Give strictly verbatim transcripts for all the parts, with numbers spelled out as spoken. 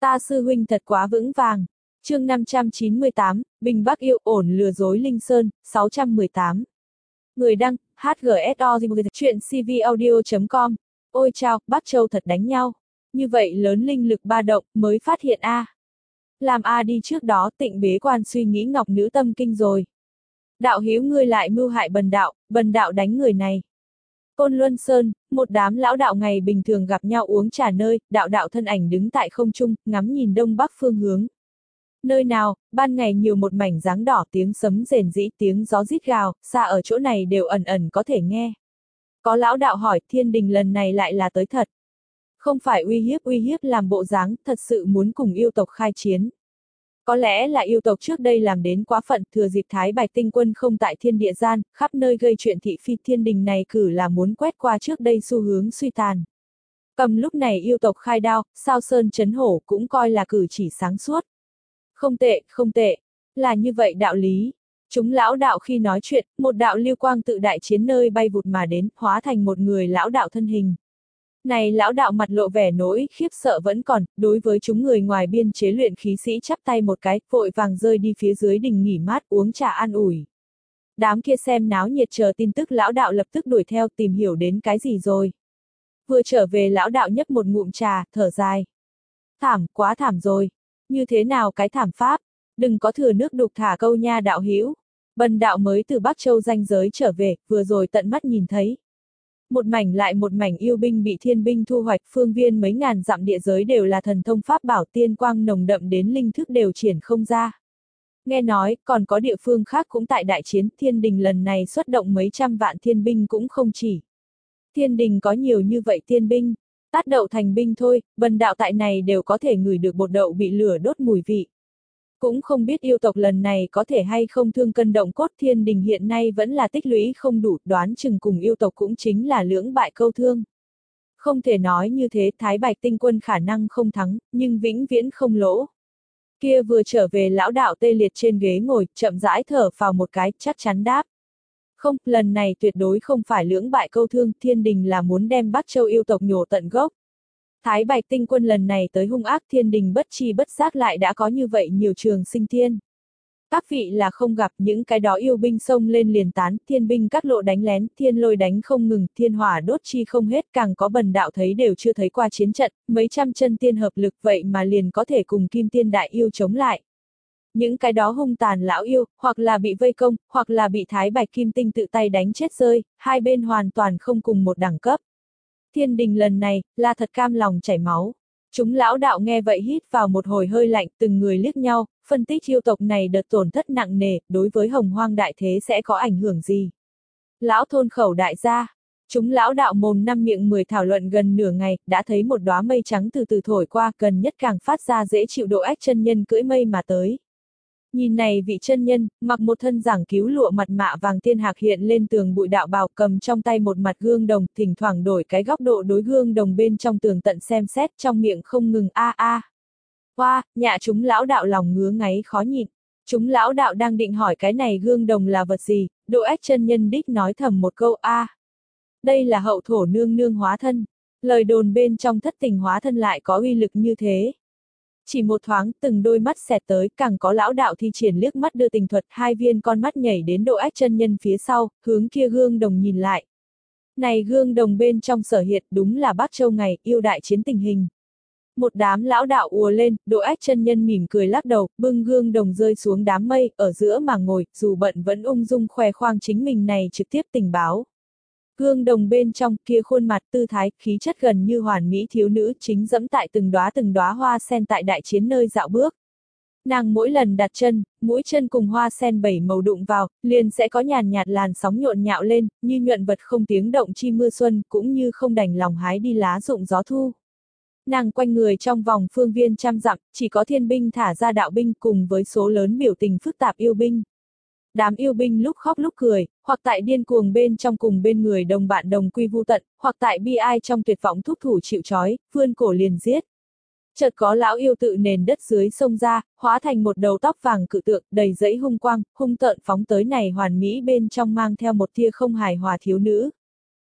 Ta sư huynh thật quá vững vàng. Chương năm trăm chín mươi tám, Bình Bắc yêu ổn lừa dối Linh Sơn, sáu trăm mười tám. Người đăng, hát giê ét o chuyện c v audio chấm com. Ôi chao, Bắc Châu thật đánh nhau. Như vậy lớn linh lực ba động, mới phát hiện A. Làm A đi trước đó, Tịnh bế quan suy nghĩ ngọc nữ tâm kinh rồi. Đạo hữu ngươi lại mưu hại bần đạo, bần đạo đánh người này. Côn Luân Sơn, một đám lão đạo ngày bình thường gặp nhau uống trà nơi, đạo đạo thân ảnh đứng tại không trung, ngắm nhìn đông bắc phương hướng. Nơi nào, ban ngày nhiều một mảnh dáng đỏ, tiếng sấm rền rĩ, tiếng gió rít gào, xa ở chỗ này đều ẩn ẩn có thể nghe. Có lão đạo hỏi, thiên đình lần này lại là tới thật. Không phải uy hiếp uy hiếp làm bộ dáng, thật sự muốn cùng yêu tộc khai chiến. Có lẽ là yêu tộc trước đây làm đến quá phận, thừa dịp Thái Bạch Tinh Quân không tại thiên địa gian, khắp nơi gây chuyện thị phi, thiên đình này cử là muốn quét qua trước đây xu hướng suy tàn. Cầm lúc này yêu tộc khai đao, sao sơn chấn hổ cũng coi là cử chỉ sáng suốt. Không tệ, không tệ, là như vậy đạo lý. Chúng lão đạo khi nói chuyện, một đạo lưu quang tự đại chiến nơi bay vụt mà đến, hóa thành một người lão đạo thân hình. Này lão đạo mặt lộ vẻ nỗi khiếp sợ vẫn còn, đối với chúng người ngoài biên chế luyện khí sĩ chắp tay một cái, vội vàng rơi đi phía dưới đình nghỉ mát uống trà an ủi. Đám kia xem náo nhiệt chờ tin tức lão đạo lập tức đuổi theo tìm hiểu đến cái gì rồi. Vừa trở về lão đạo nhấp một ngụm trà, thở dài. Thảm, quá thảm rồi. Như thế nào cái thảm pháp? Đừng có thừa nước đục thả câu nha đạo hữu. Bần đạo mới từ Bắc Châu ranh giới trở về, vừa rồi tận mắt nhìn thấy. Một mảnh lại một mảnh yêu binh bị thiên binh thu hoạch, phương viên mấy ngàn dặm địa giới đều là thần thông pháp bảo, tiên quang nồng đậm đến linh thức đều triển không ra. Nghe nói, còn có địa phương khác cũng tại đại chiến, thiên đình lần này xuất động mấy trăm vạn thiên binh cũng không chỉ. Thiên đình có nhiều như vậy thiên binh, tát đậu thành binh thôi, bần đạo tại này đều có thể ngửi được bột đậu bị lửa đốt mùi vị. Cũng không biết yêu tộc lần này có thể hay không thương cân động cốt, thiên đình hiện nay vẫn là tích lũy không đủ, đoán chừng cùng yêu tộc cũng chính là lưỡng bại câu thương. Không thể nói như thế, Thái Bạch Tinh Quân khả năng không thắng, nhưng vĩnh viễn không lỗ. Kia vừa trở về lão đạo tê liệt trên ghế ngồi, chậm rãi thở phào một cái, chắc chắn đáp. Không, lần này tuyệt đối không phải lưỡng bại câu thương, thiên đình là muốn đem Bắc Châu yêu tộc nhổ tận gốc. Thái Bạch Tinh Quân lần này tới hung ác, thiên đình bất chi bất giác lại đã có như vậy nhiều trường sinh thiên. Các vị là không gặp những cái đó yêu binh xông lên liền tán, thiên binh các lộ đánh lén, thiên lôi đánh không ngừng, thiên hỏa đốt chi không hết, càng có bần đạo thấy đều chưa thấy qua chiến trận, mấy trăm chân tiên hợp lực vậy mà liền có thể cùng kim tiên đại yêu chống lại. Những cái đó hung tàn lão yêu, hoặc là bị vây công, hoặc là bị Thái Bạch Kim Tinh tự tay đánh chết rơi, hai bên hoàn toàn không cùng một đẳng cấp. Thiên đình lần này, là thật cam lòng chảy máu. Chúng lão đạo nghe vậy hít vào một hồi hơi lạnh, từng người liếc nhau, phân tích yêu tộc này đợt tổn thất nặng nề, đối với hồng hoang đại thế sẽ có ảnh hưởng gì. Lão thôn khẩu đại gia, chúng lão đạo mồm năm miệng mười thảo luận gần nửa ngày, đã thấy một đóa mây trắng từ từ thổi qua, gần nhất càng phát ra dễ chịu độ ách chân nhân cưỡi mây mà tới. Nhìn này vị chân nhân, mặc một thân giảng cứu lụa mặt mạ vàng thiên hạc hiện lên tường bụi đạo bào, cầm trong tay một mặt gương đồng, thỉnh thoảng đổi cái góc độ đối gương đồng bên trong tường tận xem xét, trong miệng không ngừng a a. Hoa, nhạ chúng lão đạo lòng ngứa ngáy khó nhịn. Chúng lão đạo đang định hỏi cái này gương đồng là vật gì, độ ách chân nhân đích nói thầm một câu a. Đây là hậu thổ nương nương hóa thân. Lời đồn bên trong thất tình hóa thân lại có uy lực như thế. Chỉ một thoáng, từng đôi mắt xẹt tới, càng có lão đạo thi triển liếc mắt đưa tình thuật, hai viên con mắt nhảy đến độ ách chân nhân phía sau, hướng kia gương đồng nhìn lại. Này gương đồng bên trong sở hiện đúng là Bắc Châu ngày, yêu đại chiến tình hình. Một đám lão đạo ùa lên, độ ách chân nhân mỉm cười lắc đầu, bưng gương đồng rơi xuống đám mây, ở giữa mà ngồi, dù bận vẫn ung dung khoe khoang chính mình này trực tiếp tình báo. Gương đồng bên trong kia khuôn mặt tư thái, khí chất gần như hoàn mỹ thiếu nữ chính dẫm tại từng đóa từng đóa hoa sen tại đại chiến nơi dạo bước. Nàng mỗi lần đặt chân, mũi chân cùng hoa sen bảy màu đụng vào, liền sẽ có nhàn nhạt làn sóng nhộn nhạo lên, như nhuận vật không tiếng động chi mưa xuân, cũng như không đành lòng hái đi lá rụng gió thu. Nàng quanh người trong vòng phương viên trăm dặm, chỉ có thiên binh thả ra đạo binh cùng với số lớn biểu tình phức tạp yêu binh. Đám yêu binh lúc khóc lúc cười, hoặc tại điên cuồng bên trong cùng bên người đồng bạn đồng quy vu tận, hoặc tại bi ai trong tuyệt vọng thúc thủ chịu trói, vươn cổ liền giết. Chợt có lão yêu tự nền đất dưới sông ra, hóa thành một đầu tóc vàng cự tượng, đầy dẫy hung quang, hung tợn phóng tới này hoàn mỹ bên trong mang theo một tia không hài hòa thiếu nữ.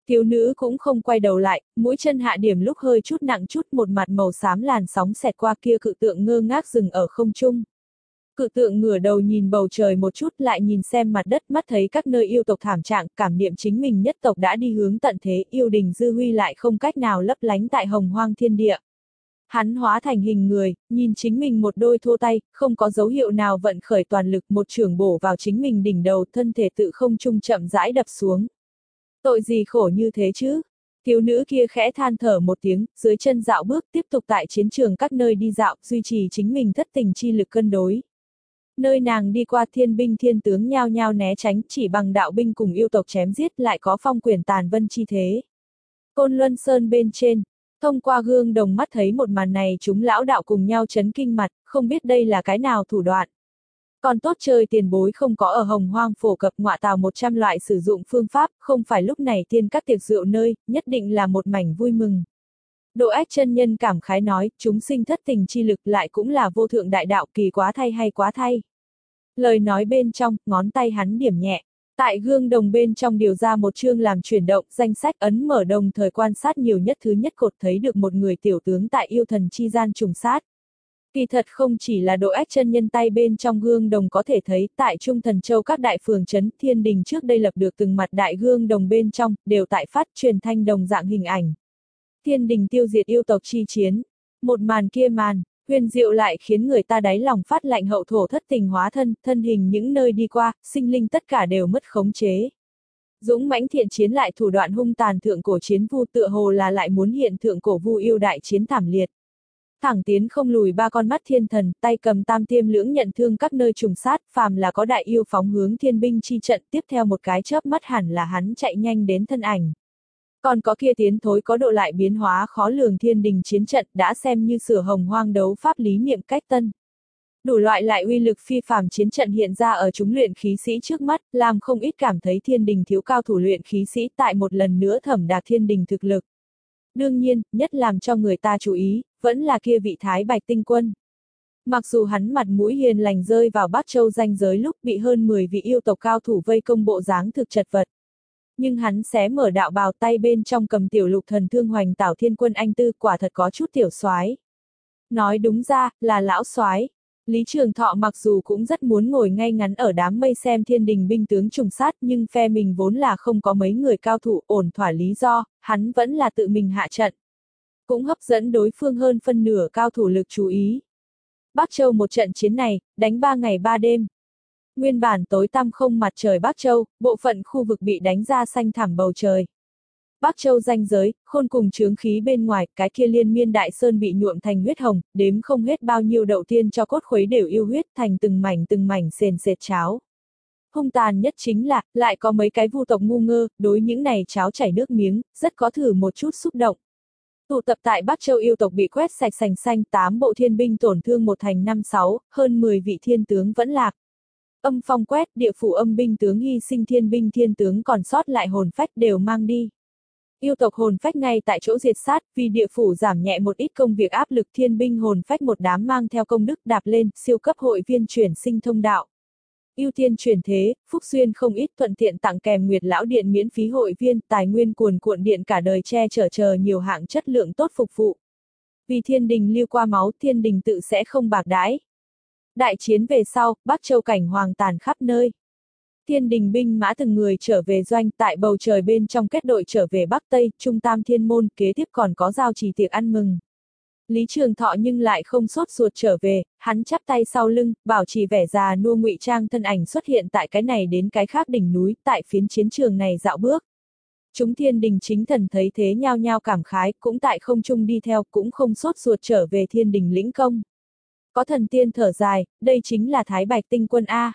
Thiếu nữ cũng không quay đầu lại, mũi chân hạ điểm lúc hơi chút nặng chút, một mặt màu xám làn sóng xẹt qua, kia cự tượng ngơ ngác dừng ở không trung. Cự tượng ngửa đầu nhìn bầu trời một chút, lại nhìn xem mặt đất, mắt thấy các nơi yêu tộc thảm trạng, cảm niệm chính mình nhất tộc đã đi hướng tận thế, yêu đình dư huy lại không cách nào lấp lánh tại hồng hoang thiên địa. Hắn hóa thành hình người, nhìn chính mình một đôi thô tay, không có dấu hiệu nào vận khởi toàn lực, một chưởng bổ vào chính mình đỉnh đầu, thân thể tự không trung chậm rãi đập xuống. Tội gì khổ như thế chứ? Thiếu nữ kia khẽ than thở một tiếng, dưới chân dạo bước, tiếp tục tại chiến trường các nơi đi dạo, duy trì chính mình thất tình chi lực cân đối. Nơi nàng đi qua, thiên binh thiên tướng nhao nhao né tránh, chỉ bằng đạo binh cùng yêu tộc chém giết, lại có phong quyển tàn vân chi thế. Côn Luân Sơn bên trên, thông qua gương đồng mắt thấy một màn này, chúng lão đạo cùng nhau chấn kinh mặt, không biết đây là cái nào thủ đoạn. Còn tốt trời tiền bối không có ở hồng hoang phổ cập ngọa tào một trăm loại sử dụng phương pháp, không phải lúc này tiên các tiệc rượu nơi, nhất định là một mảnh vui mừng. Độ Ách chân nhân cảm khái nói, chúng sinh thất tình chi lực lại cũng là vô thượng đại đạo, kỳ quá thay hay quá thay. Lời nói bên trong, ngón tay hắn điểm nhẹ. Tại gương đồng bên trong điều ra một chương làm chuyển động, danh sách ấn mở, đồng thời quan sát nhiều nhất. Thứ nhất cột thấy được một người tiểu tướng tại yêu thần chi gian trùng sát. Kỳ thật không chỉ là Độ Ách chân nhân tay bên trong gương đồng có thể thấy, tại Trung Thần Châu các đại phường trấn thiên đình trước đây lập được từng mặt đại gương đồng bên trong, đều tại phát truyền thanh đồng dạng hình ảnh. Thiên đình tiêu diệt yêu tộc chi chiến. Một màn kia màn, huyền diệu lại khiến người ta đáy lòng phát lạnh, hậu thổ thất tình hóa thân, thân hình những nơi đi qua, sinh linh tất cả đều mất khống chế. Dũng mãnh thiện chiến lại thủ đoạn hung tàn, thượng cổ chiến vu tựa hồ là lại muốn hiện thượng cổ vu yêu đại chiến thảm liệt. Thẳng tiến không lùi ba con mắt thiên thần, tay cầm tam tiêm lưỡng nhận thương các nơi trùng sát, phàm là có đại yêu phóng hướng thiên binh chi trận, tiếp theo một cái chớp mắt hẳn là hắn chạy nhanh đến thân ảnh. Còn có kia tiến thối có độ lại biến hóa khó lường thiên đình chiến trận, đã xem như sửa hồng hoang đấu pháp lý niệm cách tân. Đủ loại lại uy lực phi phàm chiến trận hiện ra ở chúng luyện khí sĩ trước mắt, làm không ít cảm thấy thiên đình thiếu cao thủ luyện khí sĩ tại một lần nữa thẩm đạc thiên đình thực lực. Đương nhiên, nhất làm cho người ta chú ý, vẫn là kia vị Thái Bạch Tinh Quân. Mặc dù hắn mặt mũi hiền lành rơi vào Bắc Châu ranh giới lúc bị hơn mười vị yêu tộc cao thủ vây công, bộ dáng thực chật vật. Nhưng hắn xé mở đạo bào, tay bên trong cầm tiểu lục thần thương hoành tảo thiên quân anh tư, quả thật có chút tiểu soái. Nói đúng ra, là lão soái. Lý Trường Thọ mặc dù cũng rất muốn ngồi ngay ngắn ở đám mây xem thiên đình binh tướng trùng sát, nhưng phe mình vốn là không có mấy người cao thủ, ổn thỏa lý do, hắn vẫn là tự mình hạ trận. Cũng hấp dẫn đối phương hơn phân nửa cao thủ lực chú ý. Bắc Châu một trận chiến này, đánh ba ngày ba đêm. Nguyên bản tối tăm không mặt trời Bắc Châu, bộ phận khu vực bị đánh ra xanh thẳm bầu trời. Bắc Châu ranh giới, khôn cùng chướng khí bên ngoài, cái kia liên miên đại sơn bị nhuộm thành huyết hồng, đếm không hết bao nhiêu đậu tiên cho cốt khuấy đều yêu huyết thành từng mảnh từng mảnh sền sệt cháo. Hung tàn nhất chính là, lại có mấy cái vu tộc ngu ngơ, đối những này cháo chảy nước miếng, rất có thử một chút xúc động. Tụ tập tại Bắc Châu yêu tộc bị quét sạch sành xanh, tám bộ thiên binh tổn thương một thành năm sáu, hơn mười vị thiên tướng vẫn lạc. Âm phong quét, địa phủ âm binh tướng hy sinh, thiên binh thiên tướng còn sót lại hồn phách đều mang đi. Yêu tộc hồn phách ngay tại chỗ diệt sát, vì địa phủ giảm nhẹ một ít công việc áp lực, thiên binh hồn phách một đám mang theo công đức đạp lên, siêu cấp hội viên chuyển sinh thông đạo. Ưu tiên chuyển thế, phúc duyên không ít, thuận tiện tặng kèm Nguyệt Lão Điện miễn phí hội viên, tài nguyên cuồn cuộn điện cả đời che chở chờ nhiều hạng chất lượng tốt phục vụ. Vì thiên đình lưu qua máu, thiên đình tự sẽ không bạc đãi. Đại chiến về sau, Bắc Châu cảnh hoàng tàn khắp nơi. Thiên đình binh mã từng người trở về doanh, tại bầu trời bên trong kết đội trở về Bắc Tây, Trung Tam Thiên Môn, kế tiếp còn có giao trì tiệc ăn mừng. Lý Trường Thọ nhưng lại không sốt ruột trở về, hắn chắp tay sau lưng, bảo trì vẻ già nua ngụy trang thân ảnh xuất hiện tại cái này đến cái khác đỉnh núi, tại phiến chiến trường này dạo bước. Chúng thiên đình chính thần thấy thế nhao nhao cảm khái, cũng tại không trung đi theo, cũng không sốt ruột trở về thiên đình lĩnh công. Có thần tiên thở dài, đây chính là Thái Bạch Tinh Quân A.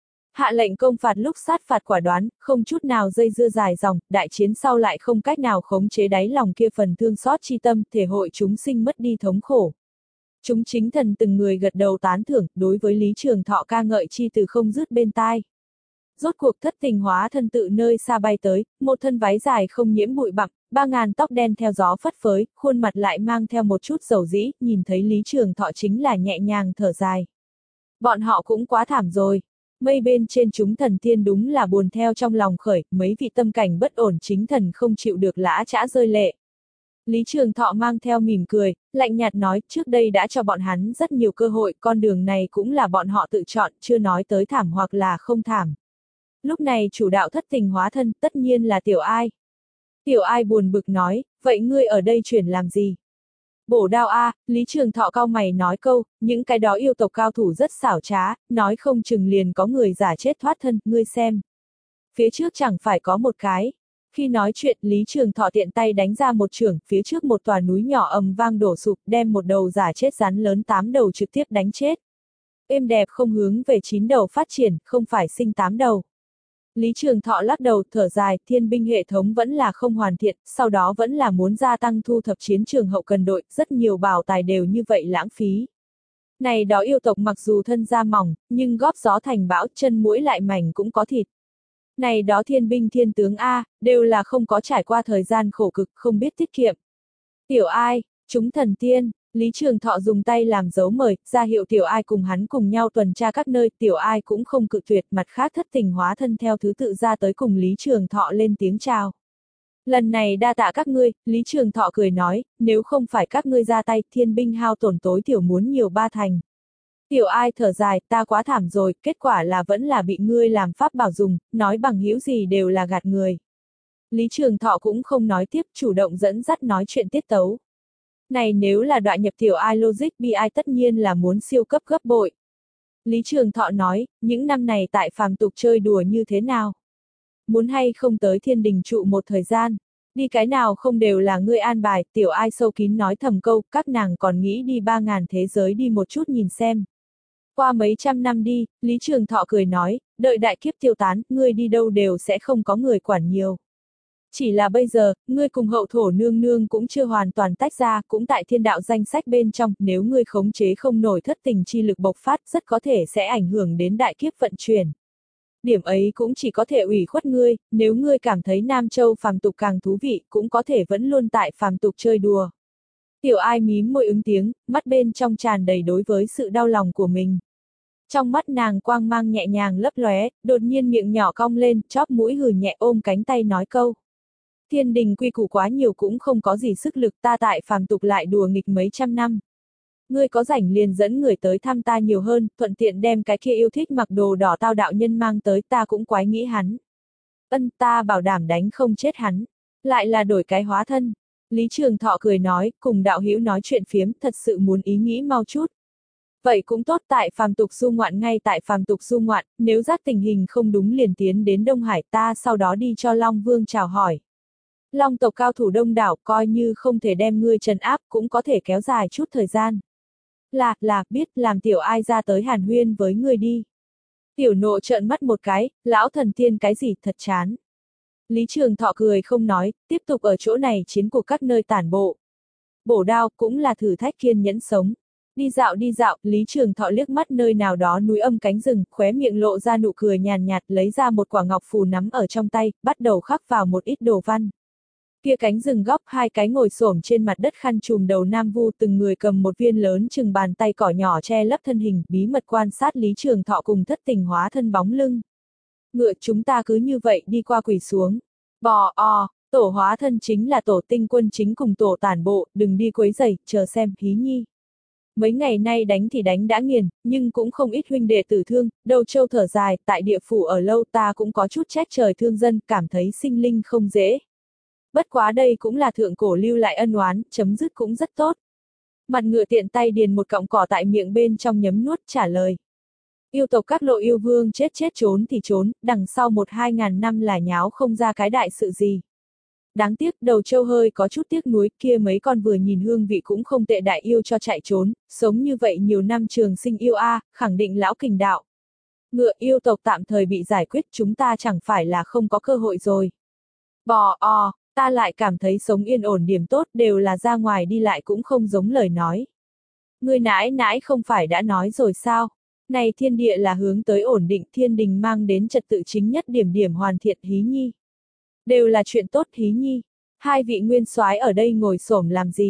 Hạ lệnh công phạt lúc sát phạt quả đoán, không chút nào dây dưa dài dòng, đại chiến sau lại không cách nào khống chế đáy lòng kia phần thương xót chi tâm, thể hội chúng sinh mất đi thống khổ. Chúng chính thần từng người gật đầu tán thưởng, đối với Lý Trường Thọ ca ngợi chi từ không dứt bên tai. Rốt cuộc thất tình hóa thân tự nơi xa bay tới, một thân váy dài không nhiễm bụi bặm, ba ngàn tóc đen theo gió phất phới, khuôn mặt lại mang theo một chút dầu dĩ, nhìn thấy Lý Trường Thọ chính là nhẹ nhàng thở dài. Bọn họ cũng quá thảm rồi. Mây bên trên chúng thần tiên đúng là buồn theo trong lòng khởi, mấy vị tâm cảnh bất ổn chính thần không chịu được lã chã rơi lệ. Lý Trường Thọ mang theo mỉm cười, lạnh nhạt nói, trước đây đã cho bọn hắn rất nhiều cơ hội, con đường này cũng là bọn họ tự chọn, chưa nói tới thảm hoặc là không thảm. Lúc này chủ đạo thất tình hóa thân, tất nhiên là Tiểu Ai. Tiểu Ai buồn bực nói, vậy ngươi ở đây chuyển làm gì? Bổ đao a, Lý Trường Thọ cau mày nói câu, những cái đó yêu tộc cao thủ rất xảo trá, nói không chừng liền có người giả chết thoát thân, ngươi xem. Phía trước chẳng phải có một cái. Khi nói chuyện, Lý Trường Thọ tiện tay đánh ra một chưởng, phía trước một tòa núi nhỏ ầm vang đổ sụp, đem một đầu giả chết rắn lớn tám đầu trực tiếp đánh chết. Êm đẹp không hướng về chín đầu phát triển, không phải sinh tám đầu. Lý Trường Thọ lắc đầu, thở dài, thiên binh hệ thống vẫn là không hoàn thiện, sau đó vẫn là muốn gia tăng thu thập chiến trường hậu cần đội, rất nhiều bảo tài đều như vậy lãng phí. Này đó yêu tộc mặc dù thân da mỏng, nhưng góp gió thành bão, chân mũi lại mảnh cũng có thịt. Này đó thiên binh thiên tướng A, đều là không có trải qua thời gian khổ cực, không biết tiết kiệm. Tiểu Ai, chúng thần tiên, Lý Trường Thọ dùng tay làm dấu mời, ra hiệu Tiểu Ai cùng hắn cùng nhau tuần tra các nơi, Tiểu Ai cũng không cự tuyệt, mặt khác thất tình hóa thân theo thứ tự ra tới cùng Lý Trường Thọ lên tiếng chào. Lần này đa tạ các ngươi, Lý Trường Thọ cười nói, nếu không phải các ngươi ra tay, thiên binh hao tổn tối thiểu muốn nhiều ba thành. Tiểu Ai thở dài, ta quá thảm rồi, kết quả là vẫn là bị ngươi làm pháp bảo dùng, nói bằng hữu gì đều là gạt người. Lý Trường Thọ cũng không nói tiếp, chủ động dẫn dắt nói chuyện tiết tấu. Này nếu là đoạn nhập Tiểu Ai logic bi ai tất nhiên là muốn siêu cấp gấp bội. Lý Trường Thọ nói, những năm này tại phàm tục chơi đùa như thế nào? Muốn hay không tới thiên đình trụ một thời gian? Đi cái nào không đều là ngươi an bài, Tiểu Ai sâu kín nói thầm câu, các nàng còn nghĩ đi ba ngàn thế giới đi một chút nhìn xem. Qua mấy trăm năm đi, Lý Trường Thọ cười nói, đợi đại kiếp tiêu tán, ngươi đi đâu đều sẽ không có người quản nhiều. Chỉ là bây giờ, ngươi cùng hậu thổ nương nương cũng chưa hoàn toàn tách ra, cũng tại thiên đạo danh sách bên trong, nếu ngươi khống chế không nổi thất tình chi lực bộc phát, rất có thể sẽ ảnh hưởng đến đại kiếp vận chuyển. Điểm ấy cũng chỉ có thể ủy khuất ngươi, nếu ngươi cảm thấy Nam Châu phàm tục càng thú vị, cũng có thể vẫn luôn tại phàm tục chơi đùa. Tiểu Ai mím môi ứng tiếng, mắt bên trong tràn đầy đối với sự đau lòng của mình. Trong mắt nàng quang mang nhẹ nhàng lấp lóe, đột nhiên miệng nhỏ cong lên, chóp mũi hừ nhẹ ôm cánh tay nói câu. Thiên đình quy củ quá nhiều cũng không có gì sức lực, ta tại phàm tục lại đùa nghịch mấy trăm năm. Ngươi có rảnh liền dẫn người tới thăm ta nhiều hơn, thuận tiện đem cái kia yêu thích mặc đồ đỏ tao đạo nhân mang tới, ta cũng quái nghĩ hắn. Ân, ta bảo đảm đánh không chết hắn. Lại là đổi cái hóa thân. Lý Trường Thọ cười nói, cùng đạo hữu nói chuyện phiếm, thật sự muốn ý nghĩ mau chút. Vậy cũng tốt, tại phàm tục du ngoạn, ngay tại phàm tục du ngoạn, nếu giác tình hình không đúng liền tiến đến Đông Hải, ta sau đó đi cho Long Vương chào hỏi. Long tộc cao thủ đông đảo, coi như không thể đem ngươi trấn áp, cũng có thể kéo dài chút thời gian. Là, là, biết, làm Tiểu Ai ra tới hàn huyên với ngươi đi. Tiểu Nộ trợn mắt một cái, lão thần tiên cái gì, thật chán. Lý Trường Thọ cười không nói, tiếp tục ở chỗ này chiến cuộc các nơi tản bộ. Bổ đao cũng là thử thách kiên nhẫn sống. Đi dạo đi dạo, Lý Trường Thọ liếc mắt nơi nào đó núi âm cánh rừng, khóe miệng lộ ra nụ cười nhàn nhạt, lấy ra một quả ngọc phù nắm ở trong tay, bắt đầu khắc vào một ít đồ văn. Kia cánh rừng góc, hai cái ngồi xổm trên mặt đất khăn trùm đầu nam vu, từng người cầm một viên lớn chừng bàn tay cỏ nhỏ che lấp thân hình, bí mật quan sát Lý Trường Thọ cùng thất tình hóa thân bóng lưng. Ngựa chúng ta cứ như vậy đi qua quỳ xuống. Bò o, tổ hóa thân chính là tổ tinh quân chính cùng tổ tản bộ, đừng đi quấy rầy, chờ xem, hí nhi. Mấy ngày nay đánh thì đánh đã nghiền, nhưng cũng không ít huynh đệ tử thương, Đầu Châu thở dài, tại địa phủ ở lâu ta cũng có chút trách trời thương dân, cảm thấy sinh linh không dễ. Bất quá đây cũng là thượng cổ lưu lại ân oán, chấm dứt cũng rất tốt. Mặt ngựa tiện tay điền một cọng cỏ tại miệng bên trong nhấm nuốt, trả lời. Yêu tộc các lộ yêu vương chết chết trốn thì trốn, đằng sau một hai ngàn năm là nháo không ra cái đại sự gì. Đáng tiếc, Đầu Châu hơi có chút tiếc nuối, kia mấy con vừa nhìn hương vị cũng không tệ đại yêu cho chạy trốn, sống như vậy nhiều năm trường sinh yêu a, à, khẳng định lão kình đạo. Ngựa yêu tộc tạm thời bị giải quyết, chúng ta chẳng phải là không có cơ hội rồi. Bò o, ta lại cảm thấy sống yên ổn điểm tốt, đều là ra ngoài đi lại cũng không giống lời nói. Ngươi nãi nãi không phải đã nói rồi sao? Này thiên địa là hướng tới ổn định, thiên đình mang đến trật tự chính nhất, điểm điểm hoàn thiện, hí nhi. Đều là chuyện tốt, hí nhi. Hai vị nguyên soái ở đây ngồi xổm làm gì?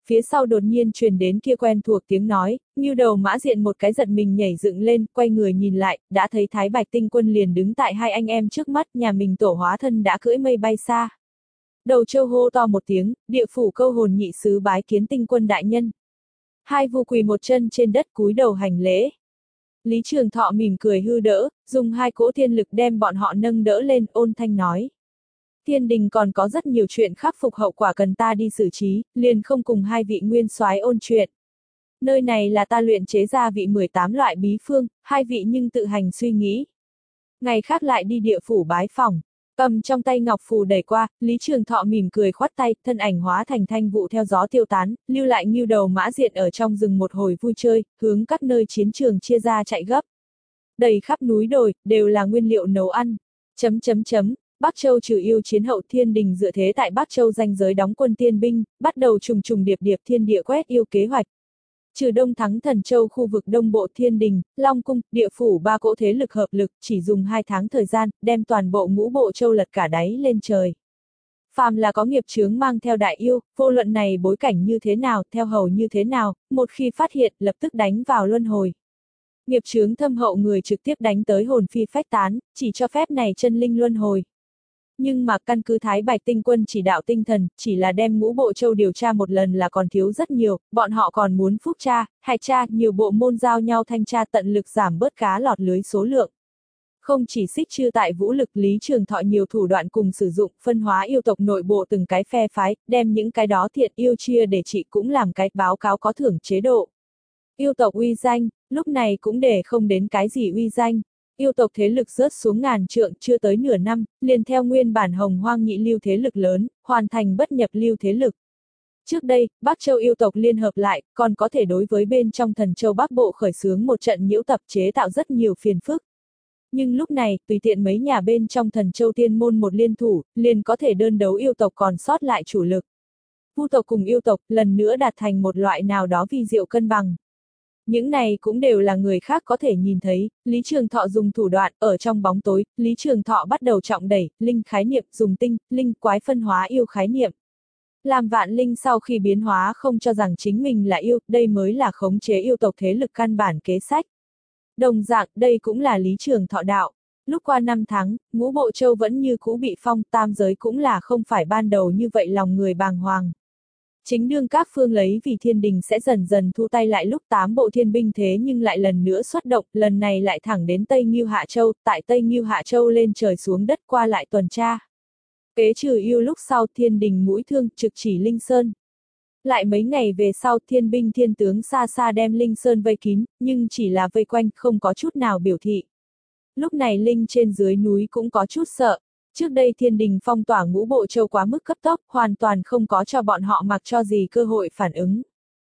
Phía sau đột nhiên truyền đến kia quen thuộc tiếng nói, Ngưu Đầu Mã Diện một cái giật mình nhảy dựng lên, quay người nhìn lại, đã thấy Thái Bạch Tinh Quân liền đứng tại hai anh em trước mắt, nhà mình tổ hóa thân đã cưỡi mây bay xa. Đầu Châu hô to một tiếng, địa phủ câu hồn nhị sứ bái kiến Tinh Quân đại nhân. Hai vu quỳ một chân trên đất cúi đầu hành lễ. Lý Trường Thọ mỉm cười hư đỡ, dùng hai cỗ thiên lực đem bọn họ nâng đỡ lên, ôn thanh nói. Thiên đình còn có rất nhiều chuyện khắc phục hậu quả cần ta đi xử trí, liền không cùng hai vị nguyên soái ôn chuyện. Nơi này là ta luyện chế ra vị mười tám loại bí phương, hai vị nhưng tự hành suy nghĩ. Ngày khác lại đi địa phủ bái phòng. Cầm trong tay ngọc phù đẩy qua, Lý Trường Thọ mỉm cười khoát tay, thân ảnh hóa thành thanh vụ theo gió tiêu tán, lưu lại Ngưu Đầu Mã Diện ở trong rừng một hồi vui chơi, hướng các nơi chiến trường chia ra chạy gấp. Đầy khắp núi đồi, đều là nguyên liệu nấu ăn. Chấm chấm chấm, Bắc Châu trừ yêu chiến hậu thiên đình dựa thế tại Bắc Châu ranh giới đóng quân tiên binh, bắt đầu trùng trùng điệp điệp thiên địa quét yêu kế hoạch. Trừ Đông Thắng Thần Châu khu vực Đông Bộ Thiên Đình, Long Cung, địa phủ ba cỗ thế lực hợp lực, chỉ dùng hai tháng thời gian, đem toàn bộ ngũ bộ châu lật cả đáy lên trời. Phàm là có nghiệp chướng mang theo đại yêu, vô luận này bối cảnh như thế nào, theo hầu như thế nào, một khi phát hiện, lập tức đánh vào luân hồi. Nghiệp chướng thâm hậu người trực tiếp đánh tới hồn phi phách tán, chỉ cho phép này chân linh luân hồi. Nhưng mà căn cứ Thái Bạch Tinh Quân chỉ đạo tinh thần, chỉ là đem ngũ bộ châu điều tra một lần là còn thiếu rất nhiều, bọn họ còn muốn phúc tra, hạch tra, nhiều bộ môn giao nhau thanh tra tận lực giảm bớt cá lọt lưới số lượng. Không chỉ xích chư tại vũ lực Lý Trường Thọ nhiều thủ đoạn cùng sử dụng, phân hóa yêu tộc nội bộ từng cái phe phái, đem những cái đó thiện yêu chia để trị cũng làm cái báo cáo có thưởng chế độ. Yêu tộc uy danh, lúc này cũng để không đến cái gì uy danh. Yêu tộc thế lực rớt xuống ngàn trượng chưa tới nửa năm, liền theo nguyên bản hồng hoang nhị lưu thế lực lớn, hoàn thành bất nhập lưu thế lực. Trước đây, Bắc Châu yêu tộc liên hợp lại, còn có thể đối với bên trong Thần Châu Bắc Bộ khởi xướng một trận nhiễu tập chế tạo rất nhiều phiền phức. Nhưng lúc này, tùy tiện mấy nhà bên trong Thần Châu tiên môn một liên thủ, liền có thể đơn đấu yêu tộc còn sót lại chủ lực. Vu tộc cùng yêu tộc, lần nữa đạt thành một loại nào đó vi diệu cân bằng. Những này cũng đều là người khác có thể nhìn thấy, Lý Trường Thọ dùng thủ đoạn, ở trong bóng tối, Lý Trường Thọ bắt đầu trọng đẩy, linh khái niệm, dùng tinh, linh quái phân hóa yêu khái niệm. Làm vạn linh sau khi biến hóa không cho rằng chính mình là yêu, đây mới là khống chế yêu tộc thế lực căn bản kế sách. Đồng dạng, đây cũng là Lý Trường Thọ đạo. Lúc qua năm tháng, ngũ bộ châu vẫn như cũ bị phong, tam giới cũng là không phải ban đầu như vậy lòng người bàng hoàng. Chính đương các phương lấy vì thiên đình sẽ dần dần thu tay lại lúc tám bộ thiên binh thế nhưng lại lần nữa xuất động, lần này lại thẳng đến Tây Ngưu Hạ Châu, tại Tây Ngưu Hạ Châu lên trời xuống đất qua lại tuần tra. Kế trừ yêu lúc sau thiên đình mũi thương trực chỉ Linh Sơn. Lại mấy ngày về sau thiên binh thiên tướng xa xa đem Linh Sơn vây kín, nhưng chỉ là vây quanh không có chút nào biểu thị. Lúc này Linh trên dưới núi cũng có chút sợ. Trước đây thiên đình phong tỏa ngũ bộ châu quá mức cấp tốc, hoàn toàn không có cho bọn họ mặc cho gì cơ hội phản ứng.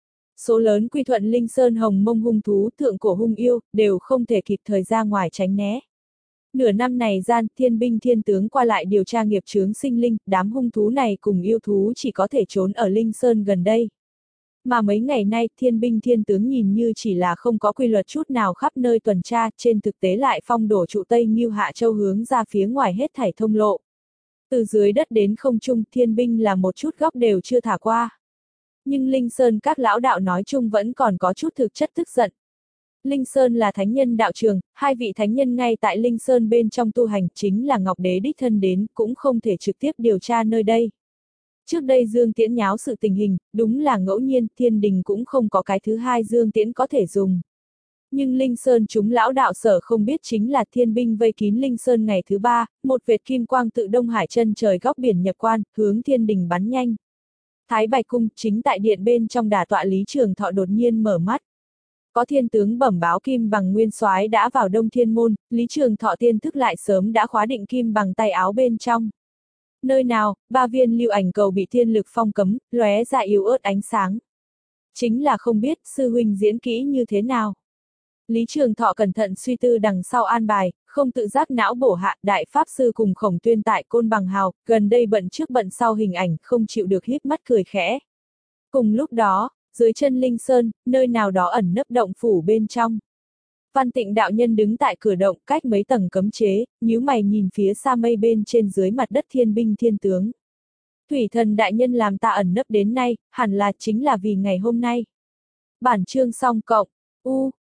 Số lớn quy thuận Linh Sơn hồng mông hung thú, thượng cổ hung yêu, đều không thể kịp thời ra ngoài tránh né. Nửa năm này gian, thiên binh thiên tướng qua lại điều tra nghiệp chướng sinh linh, đám hung thú này cùng yêu thú chỉ có thể trốn ở Linh Sơn gần đây. Mà mấy ngày nay, thiên binh thiên tướng nhìn như chỉ là không có quy luật chút nào khắp nơi tuần tra, trên thực tế lại phong đổ trụ Tây Ngưu Hạ Châu hướng ra phía ngoài hết thảy thông lộ. Từ dưới đất đến không trung, thiên binh là một chút góc đều chưa thả qua. Nhưng Linh Sơn các lão đạo nói chung vẫn còn có chút thực chất tức giận. Linh Sơn là thánh nhân đạo trường, hai vị thánh nhân ngay tại Linh Sơn bên trong tu hành chính là Ngọc Đế đích thân đến, cũng không thể trực tiếp điều tra nơi đây. Trước đây Dương Tiễn nháo sự tình hình, đúng là ngẫu nhiên, thiên đình cũng không có cái thứ hai Dương Tiễn có thể dùng. Nhưng Linh Sơn chúng lão đạo sở không biết chính là thiên binh vây kín Linh Sơn ngày thứ ba, một vệt kim quang tự Đông Hải chân trời góc biển nhập quan, hướng thiên đình bắn nhanh. Thái Bạch Cung, chính tại điện bên trong đà tọa Lý Trường Thọ đột nhiên mở mắt. Có thiên tướng bẩm báo Kim Bằng nguyên soái đã vào Đông Thiên Môn, Lý Trường Thọ tiên thức lại sớm đã khóa định Kim Bằng tay áo bên trong. Nơi nào, ba viên lưu ảnh cầu bị thiên lực phong cấm, lóe ra yếu ớt ánh sáng. Chính là không biết sư huynh diễn kỹ như thế nào. Lý Trường Thọ cẩn thận suy tư đằng sau an bài, không tự giác não bổ hạ, đại pháp sư cùng Khổng Tuyên tại Côn Bằng Hào, gần đây bận trước bận sau hình ảnh, không chịu được híp mắt cười khẽ. Cùng lúc đó, dưới chân Linh Sơn, nơi nào đó ẩn nấp động phủ bên trong. Văn Tịnh đạo nhân đứng tại cửa động, cách mấy tầng cấm chế, nhíu mày nhìn phía xa mây bên trên dưới mặt đất thiên binh thiên tướng. Thủy thần đại nhân làm ta ẩn nấp đến nay, hẳn là chính là vì ngày hôm nay. Bản chương xong cộng. U.